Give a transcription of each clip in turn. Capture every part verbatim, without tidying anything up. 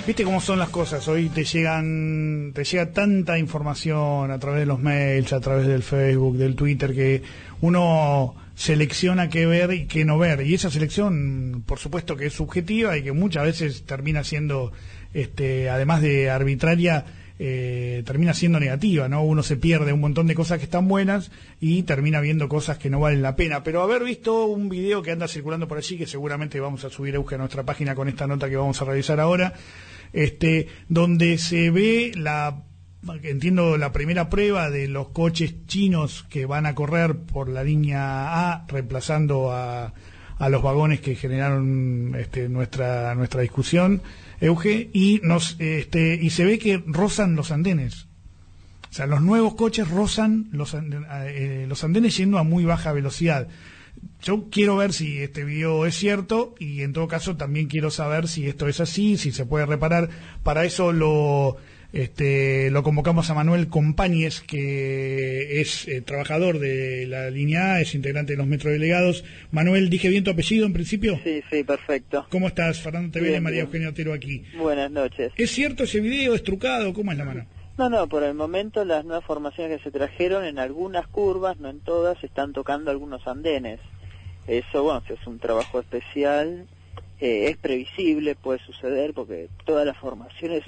Viste cómo son las cosas, hoy te llegan, te llega tanta información a través de los mails, a través del Facebook, del Twitter, que uno selecciona qué ver y qué no ver, y esa selección por supuesto que es subjetiva y que muchas veces termina siendo, este, además de arbitraria, eh, termina siendo negativa, ¿no? Uno se pierde un montón de cosas que están buenas y termina viendo cosas que no valen la pena. Pero haber visto un video que anda circulando por allí, que seguramente vamos a subir a nuestra página con esta nota que vamos a realizar ahora, este, donde se ve la, entiendo, la primera prueba de los coches chinos que van a correr por la línea A, reemplazando a, a los vagones que generaron, este, nuestra nuestra discusión, Euge, y nos este y se ve que rozan los andenes. O sea, los nuevos coches rozan los andenes, eh, los andenes yendo a muy baja velocidad. Yo quiero ver si este video es cierto y en todo caso también quiero saber si esto es así, si se puede reparar. Para eso lo este lo convocamos a Manuel Compañes, que es eh, trabajador de la línea A, es integrante de los metrodelegados. Manuel, ¿dije bien tu apellido en principio? Sí, sí, perfecto. ¿Cómo estás? Fernando Tevele, Bien, María bien. Eugenia Otero aquí. Buenas noches. ¿Es cierto ese video? ¿Es trucado? ¿Cómo es la mano? No, no, por el momento las nuevas formaciones que se trajeron en algunas curvas, no en todas, están tocando algunos andenes. Eso, bueno, si es un trabajo especial, eh, es previsible, puede suceder, porque todas las formaciones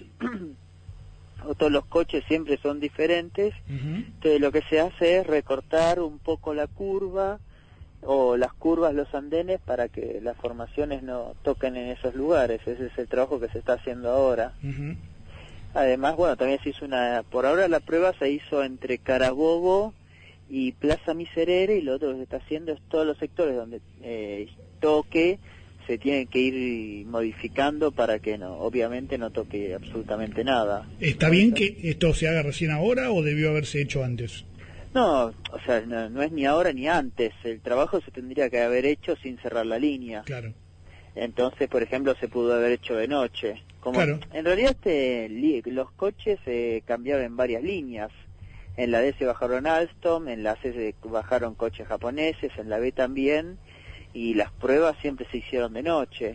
o todos los coches siempre son diferentes. Uh-huh. Entonces lo que se hace es recortar un poco la curva, o las curvas, los andenes, para que las formaciones no toquen en esos lugares. Ese es el trabajo que se está haciendo ahora. Uh-huh. Además, bueno, también se hizo una, por ahora la prueba se hizo entre Carabobo y Plaza Miserere, y lo otro que se está haciendo es todos los sectores donde eh, toque, se tienen que ir modificando para que no, obviamente no toque absolutamente nada. ¿Está bien que esto se haga recién ahora o debió haberse hecho antes? No, o sea, no, no es ni ahora ni antes, el trabajo se tendría que haber hecho sin cerrar la línea. Claro. Entonces, por ejemplo, se pudo haber hecho de noche. Como claro. En realidad este, li, los coches se eh, cambiaron en varias líneas. En la D se bajaron Alstom, en la C se bajaron coches japoneses, en la B también, y las pruebas siempre se hicieron de noche.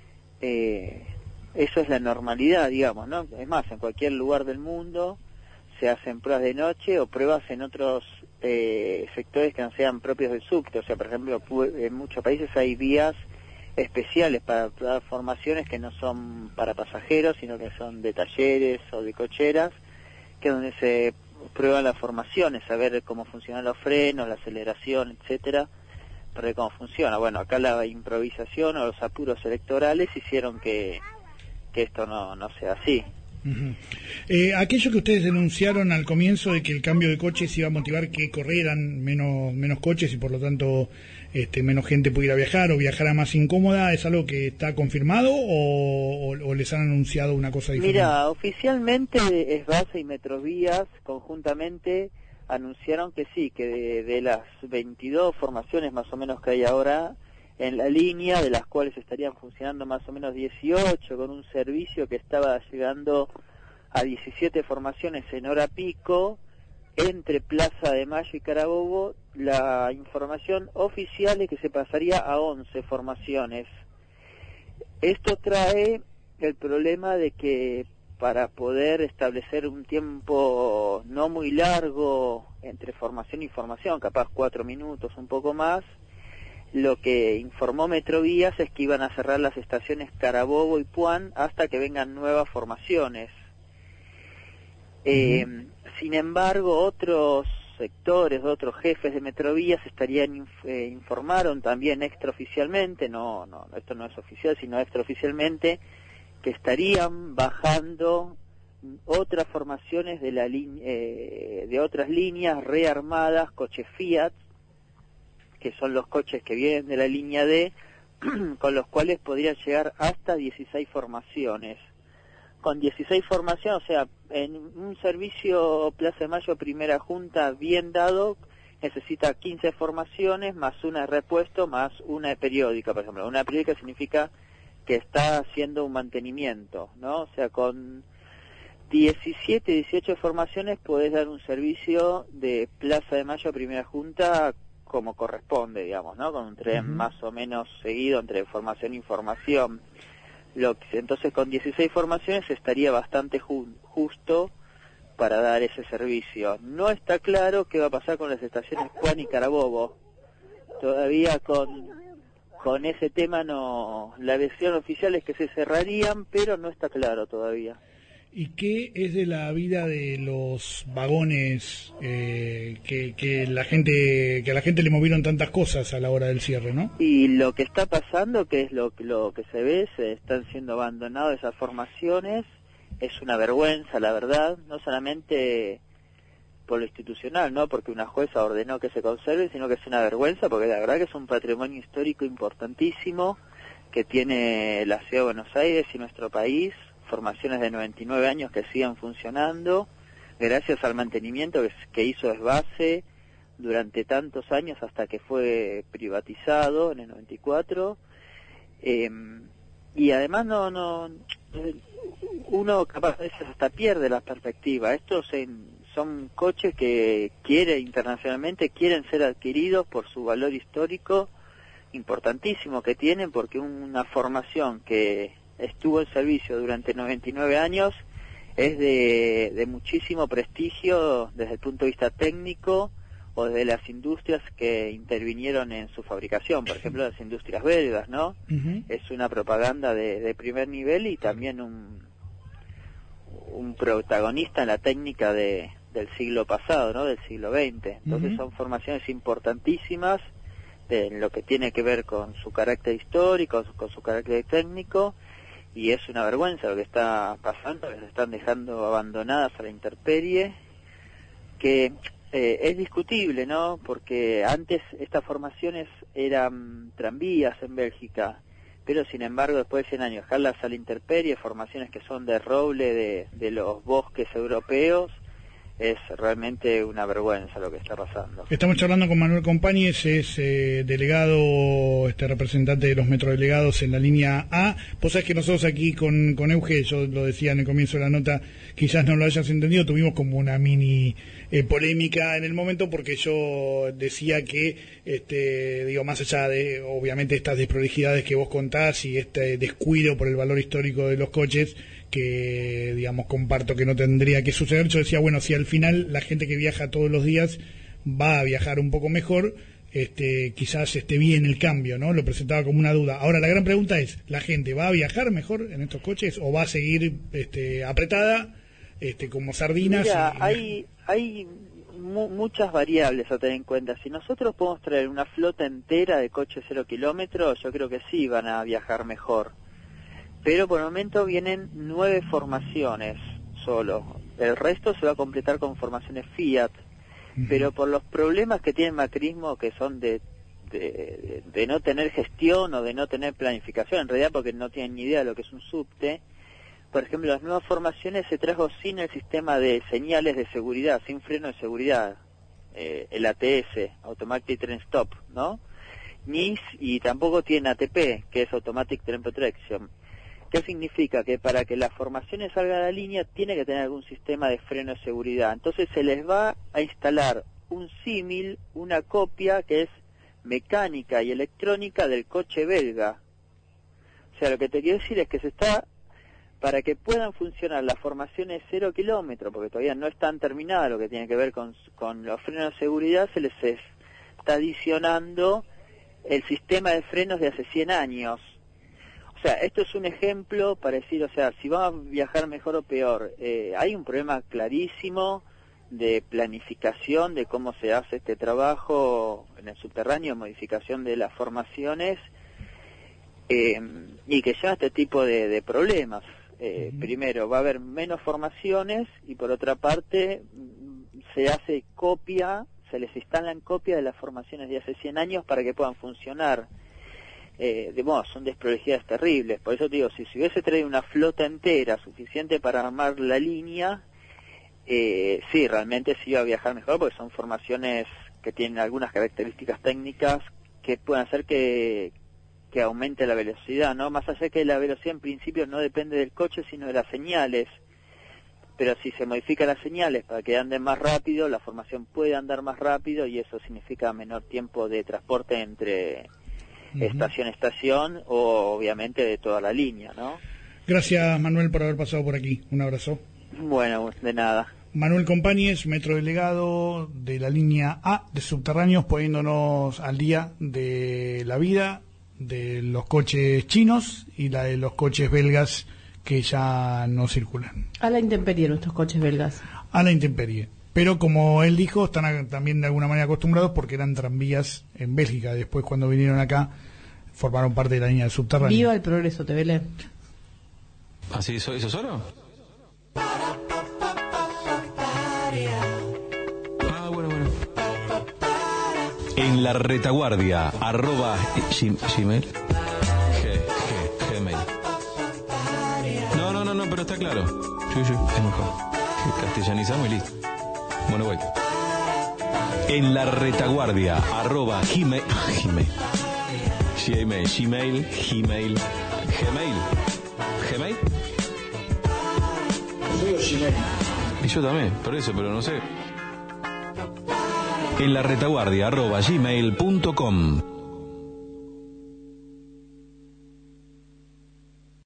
Eh, eso es la normalidad, digamos, ¿no? Es más, en cualquier lugar del mundo se hacen pruebas de noche o pruebas en otros eh, sectores que no sean propios del subte. O sea, por ejemplo, en muchos países hay vías especiales para pruebas, formaciones que no son para pasajeros, sino que son de talleres o de cocheras, que es donde se prueban las formaciones, saber cómo funcionan los frenos, la aceleración, etcétera, para ver cómo funciona. Bueno, acá la improvisación o los apuros electorales hicieron que, que esto no, no sea así. Uh-huh. Eh, aquello que ustedes denunciaron al comienzo de que el cambio de coches iba a motivar que corrieran menos menos coches y por lo tanto este, menos gente pudiera viajar o viajara más incómoda, ¿es algo que está confirmado o, o, o les han anunciado una cosa diferente? Mira, oficialmente Esbase y Metrovías conjuntamente anunciaron que sí, que de, de las veintidós formaciones más o menos que hay ahora en la línea, de las cuales estarían funcionando más o menos dieciocho, con un servicio que estaba llegando a diecisiete formaciones en hora pico, entre Plaza de Mayo y Carabobo, la información oficial es que se pasaría a once formaciones. Esto trae el problema de que para poder establecer un tiempo no muy largo entre formación y formación, capaz cuatro minutos, un poco más, lo que informó Metrovías es que iban a cerrar las estaciones Carabobo y Puan hasta que vengan nuevas formaciones. Eh, uh-huh. Sin embargo, otros sectores, otros jefes de Metrovías estarían inf eh, informaron también extraoficialmente, no, no, esto no es oficial, sino extraoficialmente, que estarían bajando otras formaciones de la eh, de otras líneas rearmadas, coches Fiat, que son los coches que vienen de la línea D, con los cuales podrían llegar hasta dieciséis formaciones. Con dieciséis formaciones, o sea, en un servicio Plaza de Mayo Primera Junta bien dado, necesita quince formaciones, más una de repuesto, más una de periódica, por ejemplo. Una periódica significa que está haciendo un mantenimiento, ¿no? O sea, con diecisiete, dieciocho formaciones podés dar un servicio de Plaza de Mayo Primera Junta como corresponde, digamos, ¿no? Con un tren uh-huh. más o menos seguido entre formación e información. Lo que, entonces con dieciséis formaciones estaría bastante ju justo para dar ese servicio. No está claro qué va a pasar con las estaciones Juan y Carabobo. Todavía con, con ese tema no, la versión oficial es que se cerrarían, pero no está claro todavía. ¿Y qué es de la vida de los vagones eh, que, que la gente que a la gente le movieron tantas cosas a la hora del cierre, ¿no? Y lo que está pasando, que es lo, lo que se ve, se están siendo abandonadas esas formaciones, es una vergüenza, la verdad, no solamente por lo institucional, ¿no? Porque una jueza ordenó que se conserve, sino que es una vergüenza, porque la verdad que es un patrimonio histórico importantísimo que tiene la Ciudad de Buenos Aires y nuestro país, formaciones de noventa y nueve años que siguen funcionando, gracias al mantenimiento que, que hizo Esbase durante tantos años hasta que fue privatizado en el noventa y cuatro, eh, y además no, no, uno capaz a veces hasta pierde la perspectiva. Estos en, son coches que quiere internacionalmente, quieren ser adquiridos por su valor histórico importantísimo que tienen, porque una formación que estuvo en servicio durante noventa y nueve años, es de, de muchísimo prestigio desde el punto de vista técnico o desde las industrias que intervinieron en su fabricación, por ejemplo las industrias belgas, ¿no? Uh-huh. Es una propaganda de, de primer nivel y también un, un protagonista en la técnica de, del siglo pasado, ¿no? Del siglo veinte. Entonces uh-huh. son formaciones importantísimas en lo que tiene que ver con su carácter histórico, con su carácter técnico, y es una vergüenza lo que está pasando, que se están dejando abandonadas a la intemperie, que eh, es discutible, ¿no? Porque antes estas formaciones eran tranvías en Bélgica, pero sin embargo después de cien años dejarlas a la intemperie, formaciones que son de roble de, de los bosques europeos, es realmente una vergüenza lo que está pasando. Estamos charlando con Manuel Compañes, es eh, delegado, este representante de los metrodelegados en la línea A. Vos sabés que nosotros aquí con, con Euge, yo lo decía en el comienzo de la nota, quizás no lo hayas entendido, tuvimos como una mini eh, polémica en el momento, porque yo decía que, este, digo, más allá de, obviamente, estas desprolijidades que vos contás y este descuido por el valor histórico de los coches, que, digamos, comparto que no tendría que suceder, yo decía, bueno, si al final la gente que viaja todos los días va a viajar un poco mejor, este, quizás esté bien el cambio, ¿no? Lo presentaba como una duda. Ahora, la gran pregunta es, ¿la gente va a viajar mejor en estos coches o va a seguir este, apretada este, como sardinas? Mira, y... hay, hay mu muchas variables a tener en cuenta. Si nosotros podemos traer una flota entera de coches cero kilómetros, yo creo que sí van a viajar mejor. Pero por el momento vienen nueve formaciones solo. El resto se va a completar con formaciones Fiat. Uh-huh. Pero por los problemas que tiene el macrismo, que son de, de, de no tener gestión o de no tener planificación, en realidad porque no tienen ni idea de lo que es un subte, por ejemplo, las nuevas formaciones se trajo sin el sistema de señales de seguridad, sin freno de seguridad, eh, el A T S, Automatic Train Stop, ¿no? Ni, y tampoco tiene A T P, que es Automatic Train Protection. ¿Qué significa? Que para que las formaciones salgan a la línea tiene que tener algún sistema de freno de seguridad. Entonces se les va a instalar un símil, una copia que es mecánica y electrónica del coche belga. O sea, lo que te quiero decir es que se está, para que puedan funcionar las formaciones cero kilómetros, porque todavía no están terminadas lo que tiene que ver con, con los frenos de seguridad, se les está adicionando el sistema de frenos de hace cien años. O sea, esto es un ejemplo para decir, o sea, si vamos a viajar mejor o peor, eh, hay un problema clarísimo de planificación de cómo se hace este trabajo en el subterráneo, modificación de las formaciones, eh, y que lleva a este tipo de, de problemas. Eh, uh-huh. Primero, va a haber menos formaciones y por otra parte se hace copia, se les instalan copia de las formaciones de hace cien años para que puedan funcionar. Eh, de modo, son desprolijidades terribles. Por eso te digo, si se hubiese traído una flota entera suficiente para armar la línea, eh, sí, realmente sí iba a viajar mejor, porque son formaciones que tienen algunas características técnicas que pueden hacer que, que aumente la velocidad, ¿no? Más allá de que la velocidad en principio no depende del coche, sino de las señales. Pero si se modifican las señales para que anden más rápido, la formación puede andar más rápido y eso significa menor tiempo de transporte entre estación a estación o obviamente de toda la línea, ¿no? Gracias, Manuel, por haber pasado por aquí. Un abrazo. Bueno, de nada. Manuel Compañes, metro delegado de la línea A de Subterráneos, poniéndonos al día de la vida de los coches chinos y la de los coches belgas que ya no circulan. A la intemperie nuestros coches belgas. A la intemperie. Pero como él dijo, están a, también de alguna manera acostumbrados porque eran tranvías en Bélgica. Después, cuando vinieron acá, formaron parte de la línea de Subterráneos. Viva el progreso, te vele. ¿Así eso, eso solo? Ah, bueno, bueno. En la retaguardia, arroba Gmail. G, G, Gmail. No, no, no, no, pero está claro. Sí, sí, es mejor. Castellanizamos y listo. Bueno, voy. En la retaguardia, arroba Gmail. Gmail. Gmail, Gmail, Gmail, Gmail. ¿Gmail? Yo digo Gmail. Y yo también, por eso, pero no sé. En la retaguardia, arroba gmail punto com.